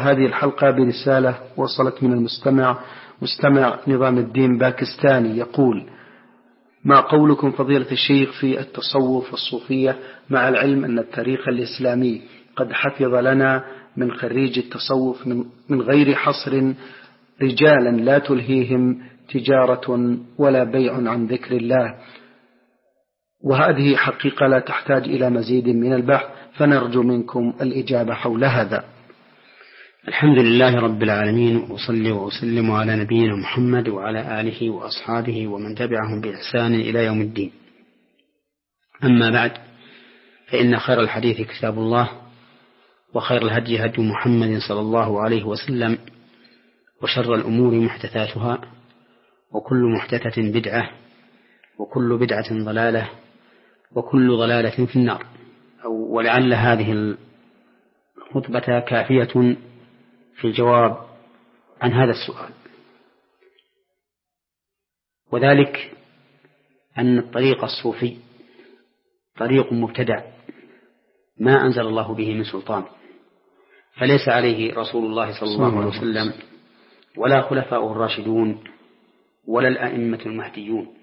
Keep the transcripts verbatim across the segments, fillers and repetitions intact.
هذه الحلقة برسالة وصلت من المستمع مستمع نظام الدين باكستاني يقول: ما قولكم فضيلة الشيخ في التصوف والصوفية، مع العلم أن التاريخ الإسلامي قد حفظ لنا من خريج التصوف من غير حصر رجالا لا تلهيهم تجارة ولا بيع عن ذكر الله، وهذه حقيقة لا تحتاج إلى مزيد من البحث، فنرجو منكم الإجابة حول هذا. الحمد لله رب العالمين، وصلي وأسلم على نبينا محمد وعلى آله وأصحابه ومن تبعهم بإحسان إلى يوم الدين. أما بعد، فإن خير الحديث كتاب الله، وخير الهدي هدي محمد صلى الله عليه وسلم، وشر الأمور محدثاتها، وكل محدثة بدعة، وكل بدعة ضلالة، وكل ضلالة في النار. ولعل هذه الخطبة كافية في الجواب عن هذا السؤال، وذلك أن الطريق الصوفي طريق مبتدع ما أنزل الله به من سلطان، فليس عليه رسول الله صلى الله عليه وسلم ولا خلفاؤه الراشدون ولا الأئمة المهديون،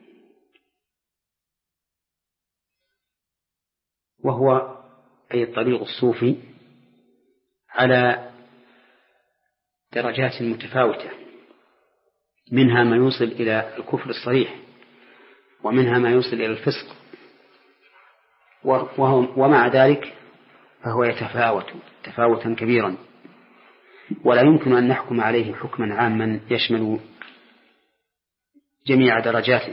وهو أي الطريق الصوفي على درجات متفاوتة، منها ما يوصل إلى الكفر الصريح، ومنها ما يوصل إلى الفسق، ومع ذلك فهو يتفاوت تفاوتا كبيرا، ولا يمكن أن نحكم عليه حكما عاما يشمل جميع درجاته.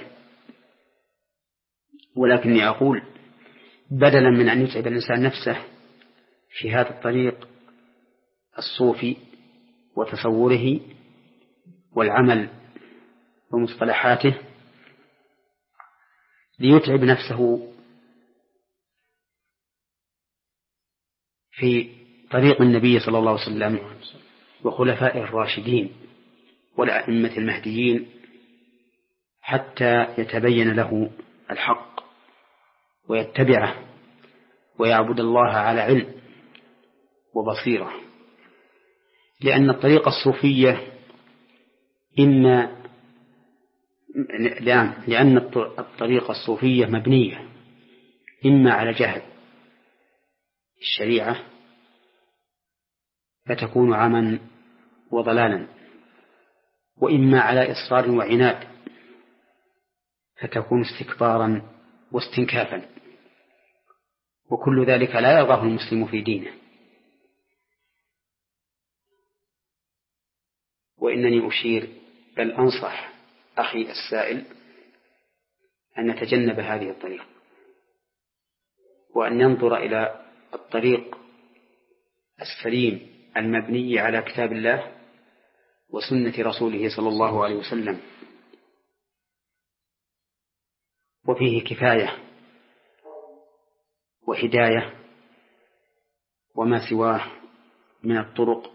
ولكني أقول بدلا من أن يتعب الإنسان نفسه في هذا الطريق الصوفي وتصوره والعمل ومصطلحاته، ليتعب نفسه في طريق النبي صلى الله عليه وسلم وخلفائه الراشدين والأئمة المهديين، حتى يتبين له الحق ويتبعه ويعبد الله على علم وبصيرة. لأن الطريقة الصوفية إما لأن الطريقة الصوفية مبنية إما على جهل الشريعة فتكون عما وضلالا، وإما على إصرار وعناد فتكون استكبارا واستنكافا، وكل ذلك لا يرضاه المسلم في دينه. وإنني أشير بل أنصح أخي السائل أن نتجنب هذه الطريقة، وأن ينظر إلى الطريق السليم المبني على كتاب الله وسنة رسوله صلى الله عليه وسلم، وفيه كفاية وهداية، وما سواه من الطرق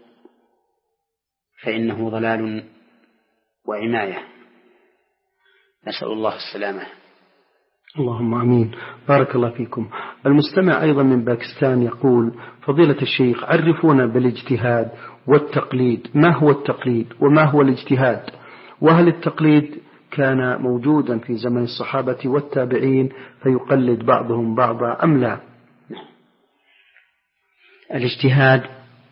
فإنه ضلال وعماية. نسأل الله السلامة. اللهم آمين. بارك الله فيكم. المستمع أيضا من باكستان يقول: فضيلة الشيخ، عرفونا بالاجتهاد والتقليد، ما هو التقليد وما هو الاجتهاد؟ وهل التقليد كان موجودا في زمن الصحابة والتابعين فيقلد بعضهم بعضا أم لا؟ الاجتهاد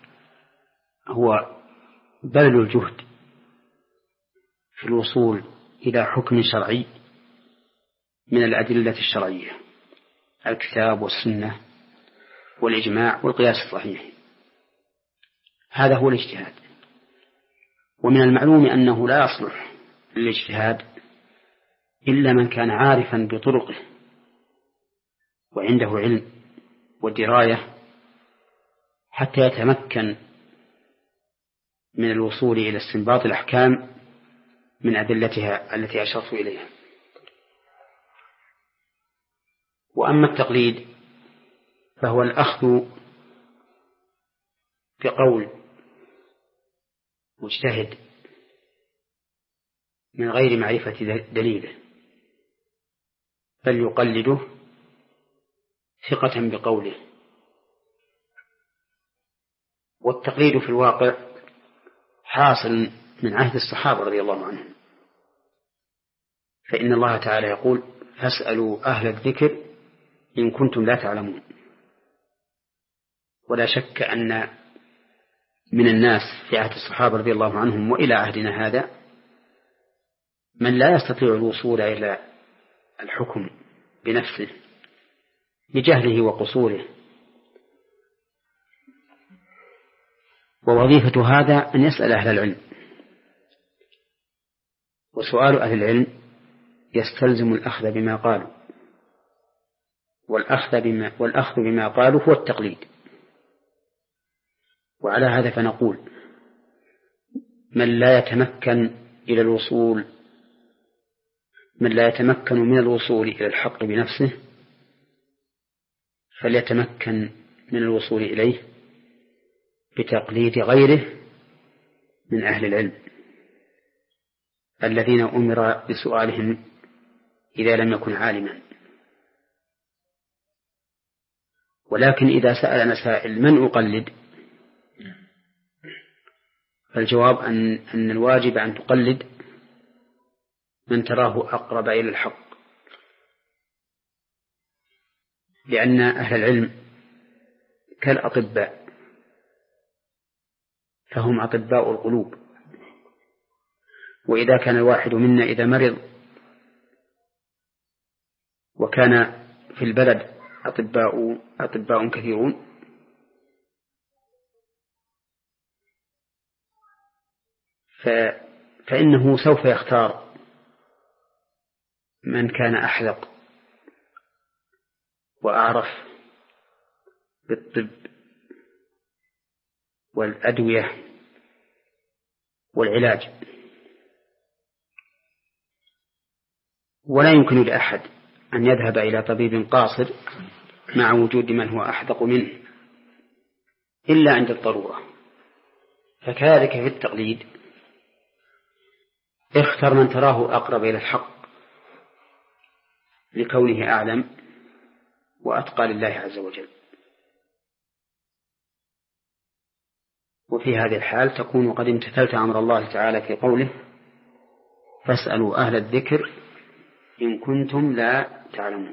هو بذل الجهد في الوصول إلى حكم شرعي من الأدلة الشرعية، الكتاب والسنة والإجماع والقياس الصحيح، هذا هو الاجتهاد. ومن المعلوم أنه لا يصلح للاجتهاد إلا من كان عارفا بطرقه وعنده علم ودراية حتى يتمكن من الوصول إلى استنباط الأحكام من أدلتها التي أشرت إليها. وأما التقليد فهو الأخذ بقول مجتهد من غير معرفة دليله، بل يقلده ثقة بقوله. والتقليد في الواقع حاصل من عهد الصحابة رضي الله عنهم، فإن الله تعالى يقول فاسألوا أهل الذكر إن كنتم لا تعلمون. ولا شك أن من الناس في عهد الصحابة رضي الله عنهم وإلى عهدنا هذا من لا يستطيع الوصول إلى الحكم بنفسه لجهله وقصوره، ووظيفة هذا أن يسأل أهل العلم، وسؤال أهل العلم يستلزم الأخذ بما قالوا، والأخذ بما, والأخذ بما قالوا هو التقليد. وعلى هذا فنقول من لا يتمكن إلى الوصول من لا يتمكن من الوصول إلى الحق بنفسه فليتمكن من الوصول إليه بتقليد غيره من أهل العلم الذين أمر بسؤالهم إذا لم يكن عالما. ولكن إذا سأل سائل من أقلد، فالجواب أن, أن الواجب أن تقلد من تراه أقرب إلى الحق، لأن أهل العلم كالأطباء، فهم أطباء القلوب. وإذا كان الواحد منا إذا مرض وكان في البلد أطباء, أطباء كثيرون فإنه سوف يختار من كان أحلق وأعرف بالطب والأدوية والعلاج. ولا يمكن لأحد أن يذهب إلى طبيب قاصر مع وجود من هو أحدق منه إلا عند الضرورة. فكذلك في التقليد اختر من تراه أقرب إلى الحق لكونه أعلم وأتقى لله عز وجل. وفي هذه الحال تكون قد امتثلت أمر الله تعالى في قوله فاسألوا أهل الذكر إن كنتم لا تعلمون.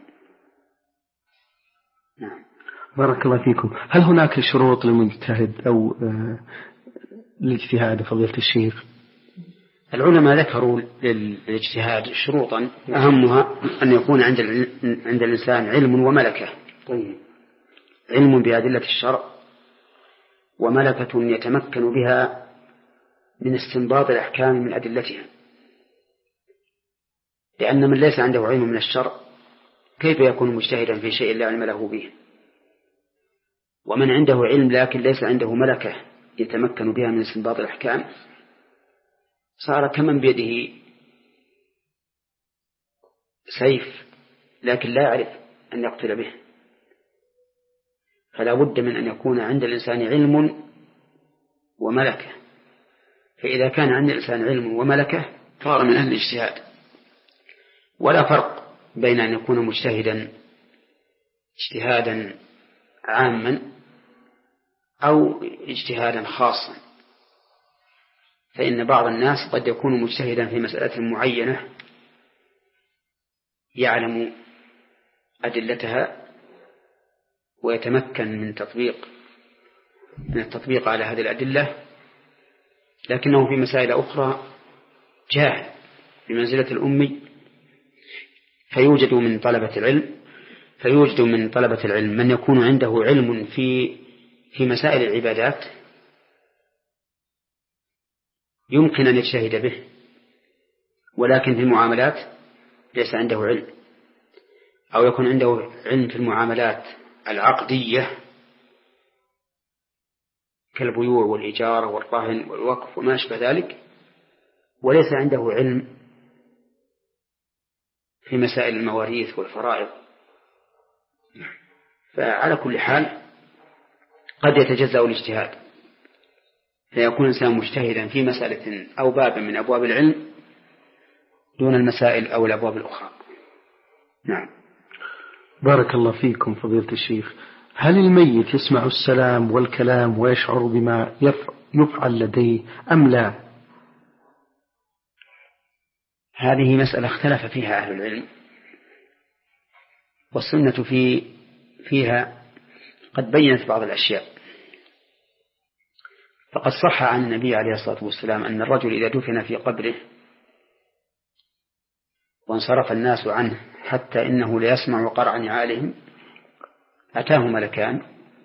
نعم. بارك الله فيكم. هل هناك شروط للمجتهد أو للاجتهاد فضيلة الشيخ؟ العلماء ذكروا للاجتهاد شروطا أهمها أن يكون عند عند الإنسان علم وملكة. طيب. علم بأدلة الشرع وملكة يتمكن بها من استنباط الأحكام من أدلتها، لأن من ليس عنده علم من الشرع كيف يكون مجتهدا في شيء لا علم له به؟ ومن عنده علم لكن ليس عنده ملكة يتمكن بها من استنباط الأحكام صار كمن بيده سيف لكن لا يعرف أن يقتل به. فلا بد من أن يكون عند الإنسان علم وملكة. فإذا كان عند الإنسان علم وملكة صار من أهل الاجتهاد. ولا فرق بين أن يكون مجتهدا اجتهادا عاما أو اجتهادا خاصا، فإن بعض الناس قد يكون مجتهدا في مسألة معينة يعلم أدلتها ويتمكن من تطبيق من التطبيق على هذه الأدلة، لكنه في مسائل أخرى جاهل بمنزلة الأمي، فيوجد من طلبة العلم فيوجد من طلبة العلم من يكون عنده علم في في مسائل العبادات يمكن أن يجتهد به، ولكن في المعاملات ليس عنده علم، أو يكون عنده علم في المعاملات العقدية كالبيوع والإجارة والرهن والوقف وما أشبه ذلك، وليس عنده علم في مسائل المواريث والفرائض. فعلى كل حال قد يتجزأ الاجتهاد، فيكون الإنسان مجتهدا في مسألة أو باب من أبواب العلم دون المسائل أو الأبواب الأخرى. نعم. بارك الله فيكم فضيلة الشيخ. هل الميت يسمع السلام والكلام ويشعر بما يفعل لديه أم لا؟ هذه مسألة اختلف فيها أهل العلم، والسنة في فيها قد بينت بعض الأشياء. فقد صح عن النبي عليه الصلاة والسلام أن الرجل إذا دفن في قبره وانصرف الناس عنه حتى إنه ليسمع قرع نعالهم أتاه ملكان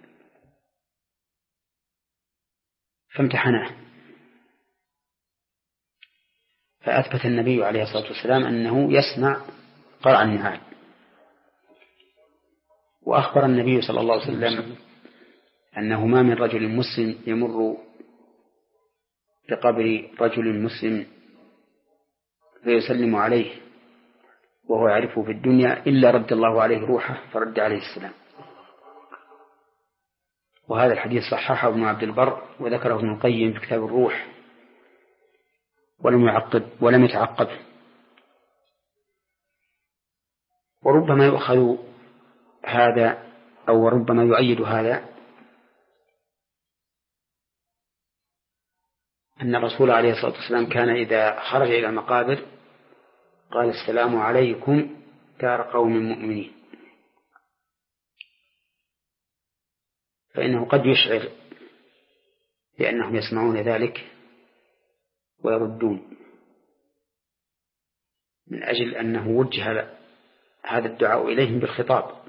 فامتحناه، فأثبت النبي عليه الصلاة والسلام أنه يسمع قرع النعال. وأخبر النبي صلى الله عليه وسلم أنه ما من رجل مسلم يمر بقبر رجل مسلم فيسلم عليه وهو يعرفه في الدنيا إلا رد الله عليه روحه فرد عليه السلام. وهذا الحديث صححه ابن عبد البر وذكره ابن القيم في كتاب الروح ولم يعقب ولم يتعقب. وربما يؤخذ هذا أو ربما يؤيد هذا أن الرسول عليه الصلاة والسلام كان إذا خرج إلى المقابر قال السلام عليكم دار قوم مؤمنين، فإنه قد يشعر لأنهم يسمعون ذلك ويردون من أجل أنه وجه هذا الدعاء إليهم بالخطاب.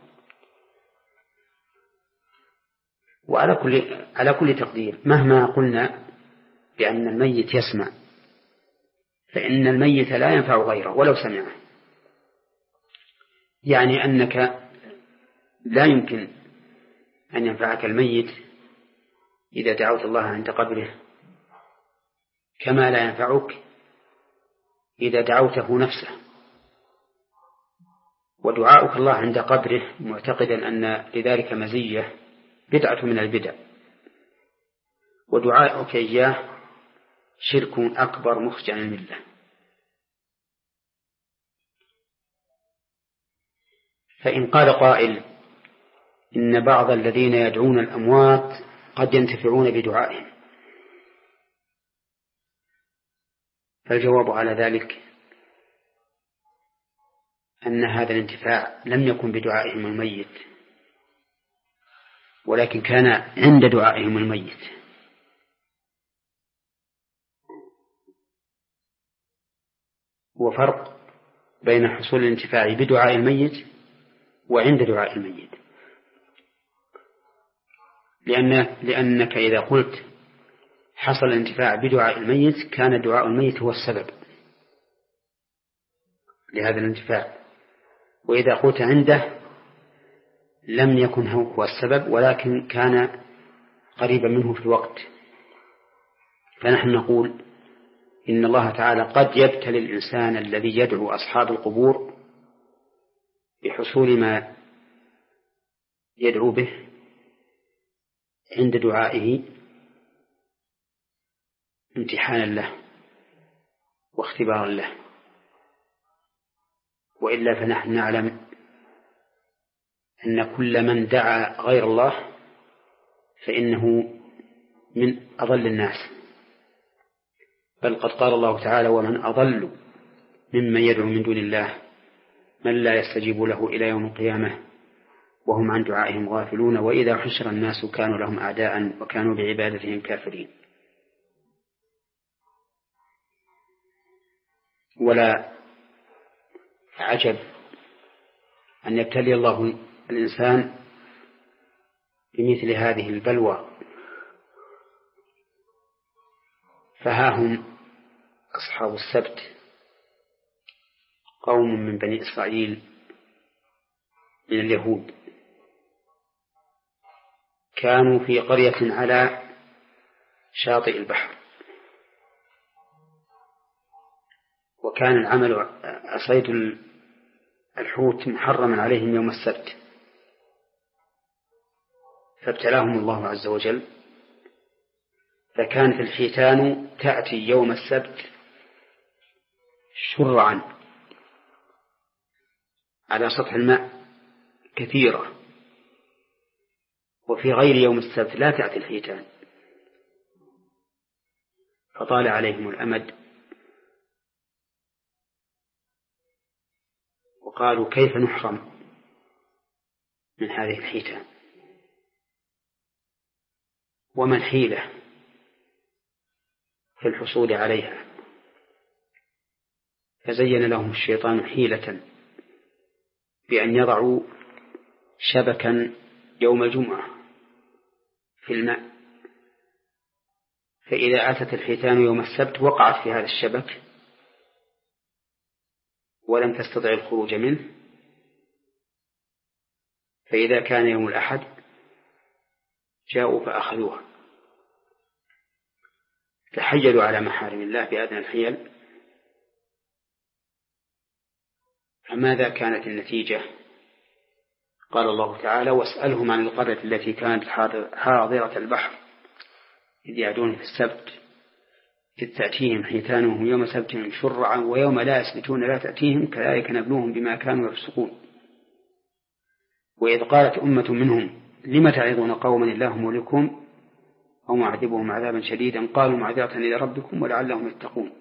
وعلى كل على كل تقدير مهما قلنا بأن الميت يسمع فإن الميت لا ينفع غيره ولو سمعه، يعني أنك لا يمكن أن ينفعك الميت إذا دعوت الله عند قبره كما لا ينفعك إذا دعوته نفسه. ودعاؤك الله عند قبره معتقدا أن لذلك مزية بدعة من البدع، ودعاؤك إياه شرك أكبر مخرج عن الملة. فإن قال قائل إن بعض الذين يدعون الأموات قد ينتفعون بدعائهم، فالجواب على ذلك أن هذا الانتفاع لم يكن بدعائهم الميت ولكن كان عند دعائهم الميت. وفرق بين حصول الانتفاع بدعاء الميت وعند دعاء الميت، لأن لأنك إذا قلت حصل الانتفاع بدعاء الميت كان دعاء الميت هو السبب لهذا الانتفاع، وإذا قلت عنده لم يكن هو السبب ولكن كان قريبا منه في الوقت. فنحن نقول إن الله تعالى قد يبتلي الإنسان الذي يدعو أصحاب القبور بحصول ما يدعو به عند دعائه امتحانا له واختبارا له، وإلا فنحن نعلم أن كل من دعا غير الله فإنه من أضل الناس، بل قد قال الله تعالى ومن أضل ممن يدعو من دون الله من لا يستجيب له إلى يوم القيامة وهم عن دعائهم غافلون وإذا حشر الناس كانوا لهم أعداء وكانوا بعبادتهم كافرين. ولا عجب أن يبتلي الله الإنسان بمثل هذه البلوى. فها هم أصحاب السبت قوم من بني إسرائيل من اليهود كانوا في قرية على شاطئ البحر، وكان العمل صيد الحوت محرما عليهم يوم السبت، فابتلاهم الله عز وجل، فكانت الحيتان تأتي يوم السبت شرعا على سطح الماء كثيرة، وفي غير يوم السبت لا تأتي الحيتان. فطال عليهم الأمد وقالوا كيف نحرم من هذه الحيتان وما الحيلة في الحصول عليها؟ فزين لهم الشيطان حيلة بأن يضعوا شبكا يوم الجمعة في الماء، فإذا أتت الحيتان يوم السبت وقعت في هذا الشبك ولم تستطع الخروج منه، فإذا كان يوم الأحد جاءوا فأخذوها. تحيلوا على محارم الله بأدنى الحيل، فماذا كانت النتيجة؟ قال الله تعالى: واسألهم عن القرية التي كانت حاضرة البحر إذ يعدون في السبت إذ تأتيهم حيتانهم يوم سبتهم شرعا ويوم لا يسبتون لا تأتيهم كذلك نبلوهم بما كانوا يفسقون. وإذ قالت أمة منهم لم تعظون قوما الله مهلكهم أو معذبهم عذابا شديدا قالوا معذرة إلى ربكم ولعلهم يتقون.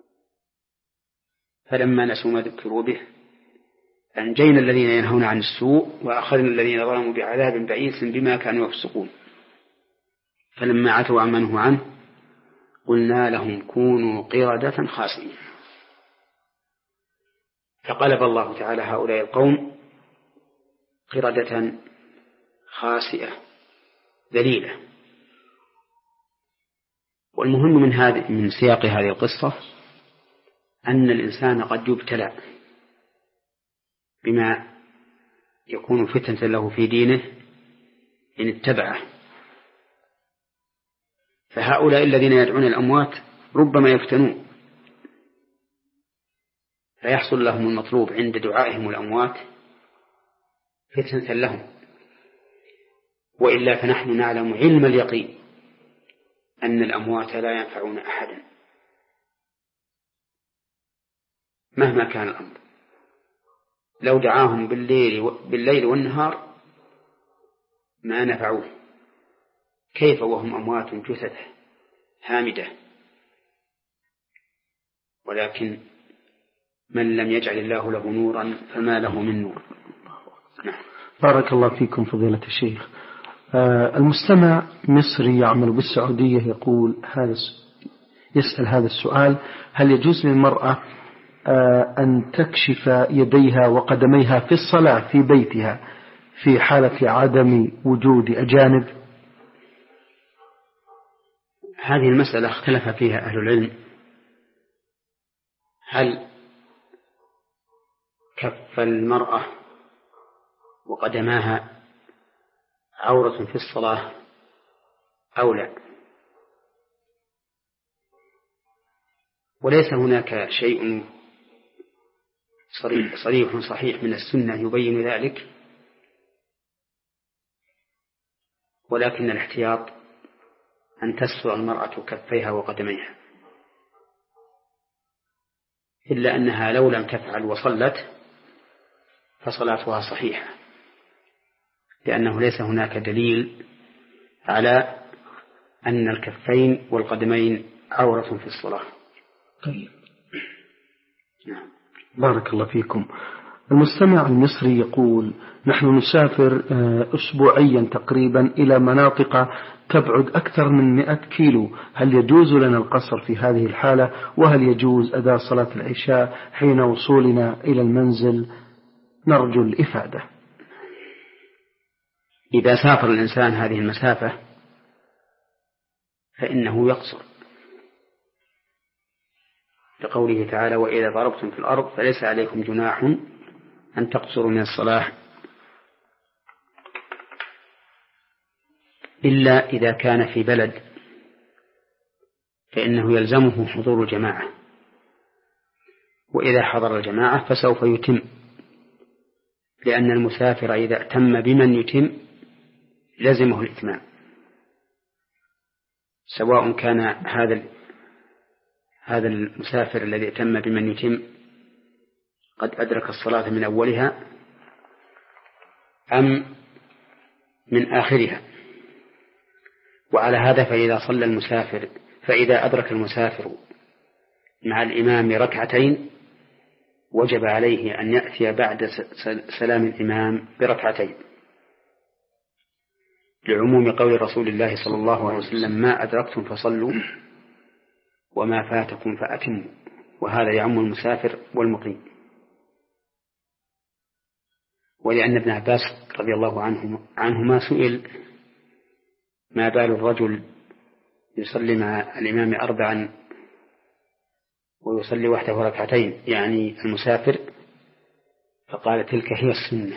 فلما نسوا ما ذكروا به أنجينا الذين ينهون عن السوء وأخذنا الذين ظلموا بعذاب بئيس بما كانوا يفسقون. فلما عتوا عما نهوا عنه قلنا لهم كونوا قردة خاسئين. فقلب الله تعالى هؤلاء القوم قردة خاسئة ذليلة. والمهم من هذه من سياق هذه القصة أن الإنسان قد يبتلى بما يكون فتنة له في دينه إن اتبعه. فهؤلاء الذين يدعون الأموات ربما يفتنون فيحصل لهم المطلوب عند دعائهم الأموات فتنة لهم، وإلا فنحن نعلم علم اليقين أن الأموات لا ينفعون أحدا مهما كان الأمر. لو دعاهم بالليل, بالليل والنهار ما نفعوه، كيف وهم أموات جثث هامدة؟ ولكن من لم يجعل الله له نورا فما له من نور. نعم. بارك الله فيكم فضيلة الشيخ. آه المستمع مصري يعمل بالسعودية يقول هذا يسأل هذا السؤال: هل يجوز للمرأة آه أن تكشف يديها وقدميها في الصلاة في بيتها في حالة عدم وجود أجانب؟ هذه المسألة اختلف فيها أهل العلم، هل كف المرأة وقدماها عورة في الصلاة أو لا. وليس هناك شيء صريح صحيح من السنة يبين ذلك، ولكن الاحتياط أن تستر المرأة كفيها وقدميها، إلا أنها لو لم تفعل وصلت فصلاتها صحيحة، لأنه ليس هناك دليل على أن الكفين والقدمين عورة في الصلاة. طيب. نعم. بارك الله فيكم. المستمع المصري يقول: نحن نسافر أسبوعيا تقريبا إلى مناطق تبعد أكثر من مئة كيلو، هل يجوز لنا القصر في هذه الحالة؟ وهل يجوز أداء صلاة العشاء حين وصولنا إلى المنزل؟ نرجو الإفادة. إذا سافر الإنسان هذه المسافة فإنه يقصر، لقوله تعالى: وإذا ضربتم في الأرض فليس عليكم جناح أن تقصروا من الصلاة إلا إذا كان في بلد فإنه يلزمه حضور الجماعة، وإذا حضر الجماعة فسوف يتم، لأن المسافر إذا اتم بمن يتم لزمه الإتمام، سواء كان هذا هذا المسافر الذي اتم بمن يتم قد أدرك الصلاة من أولها أم من آخرها. وعلى هذا فإذا صلى المسافر فإذا أدرك المسافر مع الإمام ركعتين وجب عليه أن يأتي بعد سلام الإمام بركعتين، لعموم قول رسول الله صلى الله عليه وسلم: ما أدركتم فصلوا وما فاتكم فأتموا. وهذا يعم المسافر والمقيم. ولأن ابن عباس رضي الله عنه عنهما سئل: ما بال الرجل يصلي مع الإمام أربعا ويصلي وحده ركعتين، يعني المسافر؟ فقال: تلك هي السنة.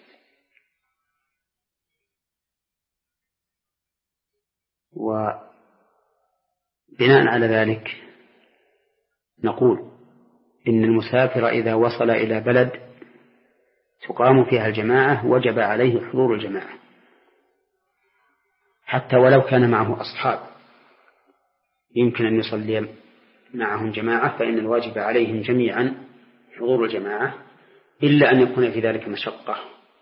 وبناء على ذلك نقول إن المسافر إذا وصل إلى بلد تقام فيها الجماعة وجب عليه حضور الجماعة، حتى ولو كان معه أصحاب يمكن أن يصلي معهم جماعة، فإن الواجب عليهم جميعا حضور الجماعة، إلا أن يكون في ذلك مشقة،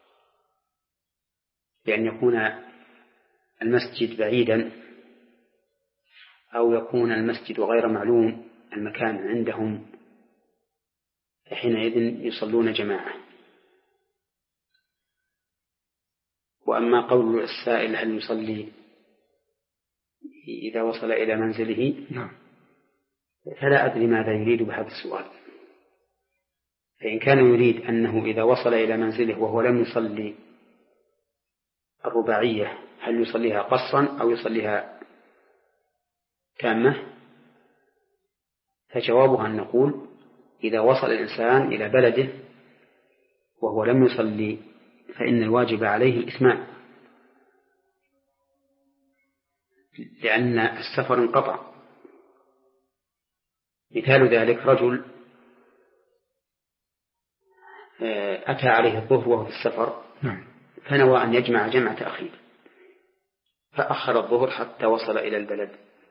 بأن يكون المسجد بعيدا أو يكون المسجد غير معلوم المكان عندهم، فحينئذ يصلون جماعة. وأما قول السائل: هل يصلي إذا وصل إلى منزله؟ نعم. فلا أدري ماذا يريد بهذا السؤال. فإن كان يريد أنه إذا وصل إلى منزله وهو لم يصلي الرباعية هل يصليها قصرا أو يصليها تامة، فجوابها أن نقول: إذا وصل الإنسان إلى بلده وهو لم يصلي فإن الواجب عليه الإتمام، لأن السفر انقطع. مثال ذلك: رجل أتى عليه الظهر وهو في السفر فنوى أن يجمع جمع تأخير، فأخر الظهر حتى وصل إلى البلد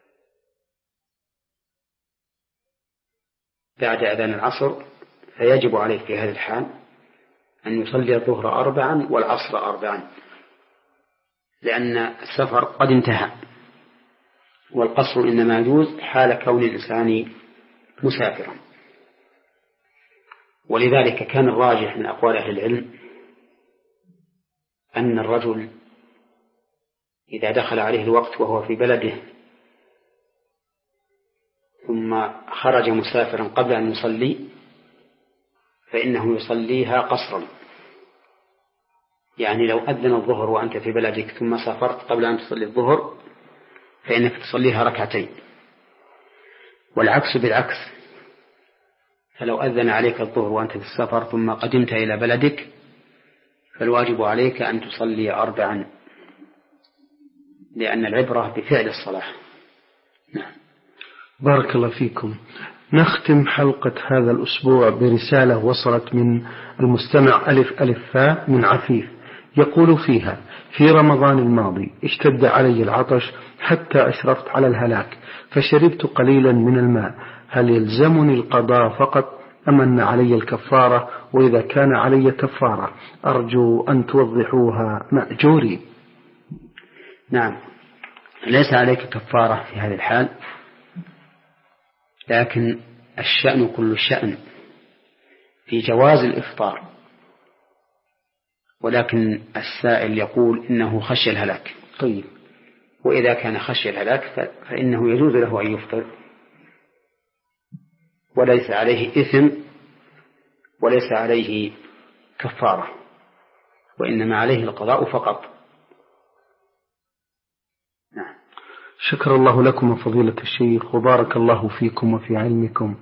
بعد أذان العصر، فيجب عليه في هذه الحال أن يصلي الظهر أربعا والعصر أربعا، لأن السفر قد انتهى، والقصر إنما يجوز حال كون الإنسان مسافرا. ولذلك كان الراجح من أقوال أهل العلم أن الرجل إذا دخل عليه الوقت وهو في بلده ثم خرج مسافرا قبل أن يصلي فإنه يصليها قصرا، يعني لو أذن الظهر وأنت في بلدك ثم سافرت قبل أن تصلي الظهر فإنك تصليها ركعتين، والعكس بالعكس، فلو أذن عليك الظهر وأنت في السفر ثم قدمت إلى بلدك فالواجب عليك أن تصلي أربعا، لأن العبرة بفعل الصلاة. نعم. بارك الله فيكم. نختم حلقة هذا الأسبوع برسالة وصلت من المستمع ألف ألف فاء من عفيف، يقول فيها: في رمضان الماضي اشتد علي العطش حتى أشرفت على الهلاك، فشربت قليلا من الماء، هل يلزمني القضاء فقط أم أن علي الكفارة؟ وإذا كان علي كفارة أرجو أن توضحوها مأجوري. نعم، ليس عليك كفارة في هذه الحال، لكن الشأن كل الشأن في جواز الإفطار، ولكن السائل يقول إنه خشي الهلاك. طيب، وإذا كان خشي الهلاك فإنه يجوز له أن يفطر وليس عليه إثم وليس عليه كفارة، وإنما عليه القضاء فقط. نعم. شكر الله لكم فضيلة الشيخ، وبارك الله فيكم وفي علمكم.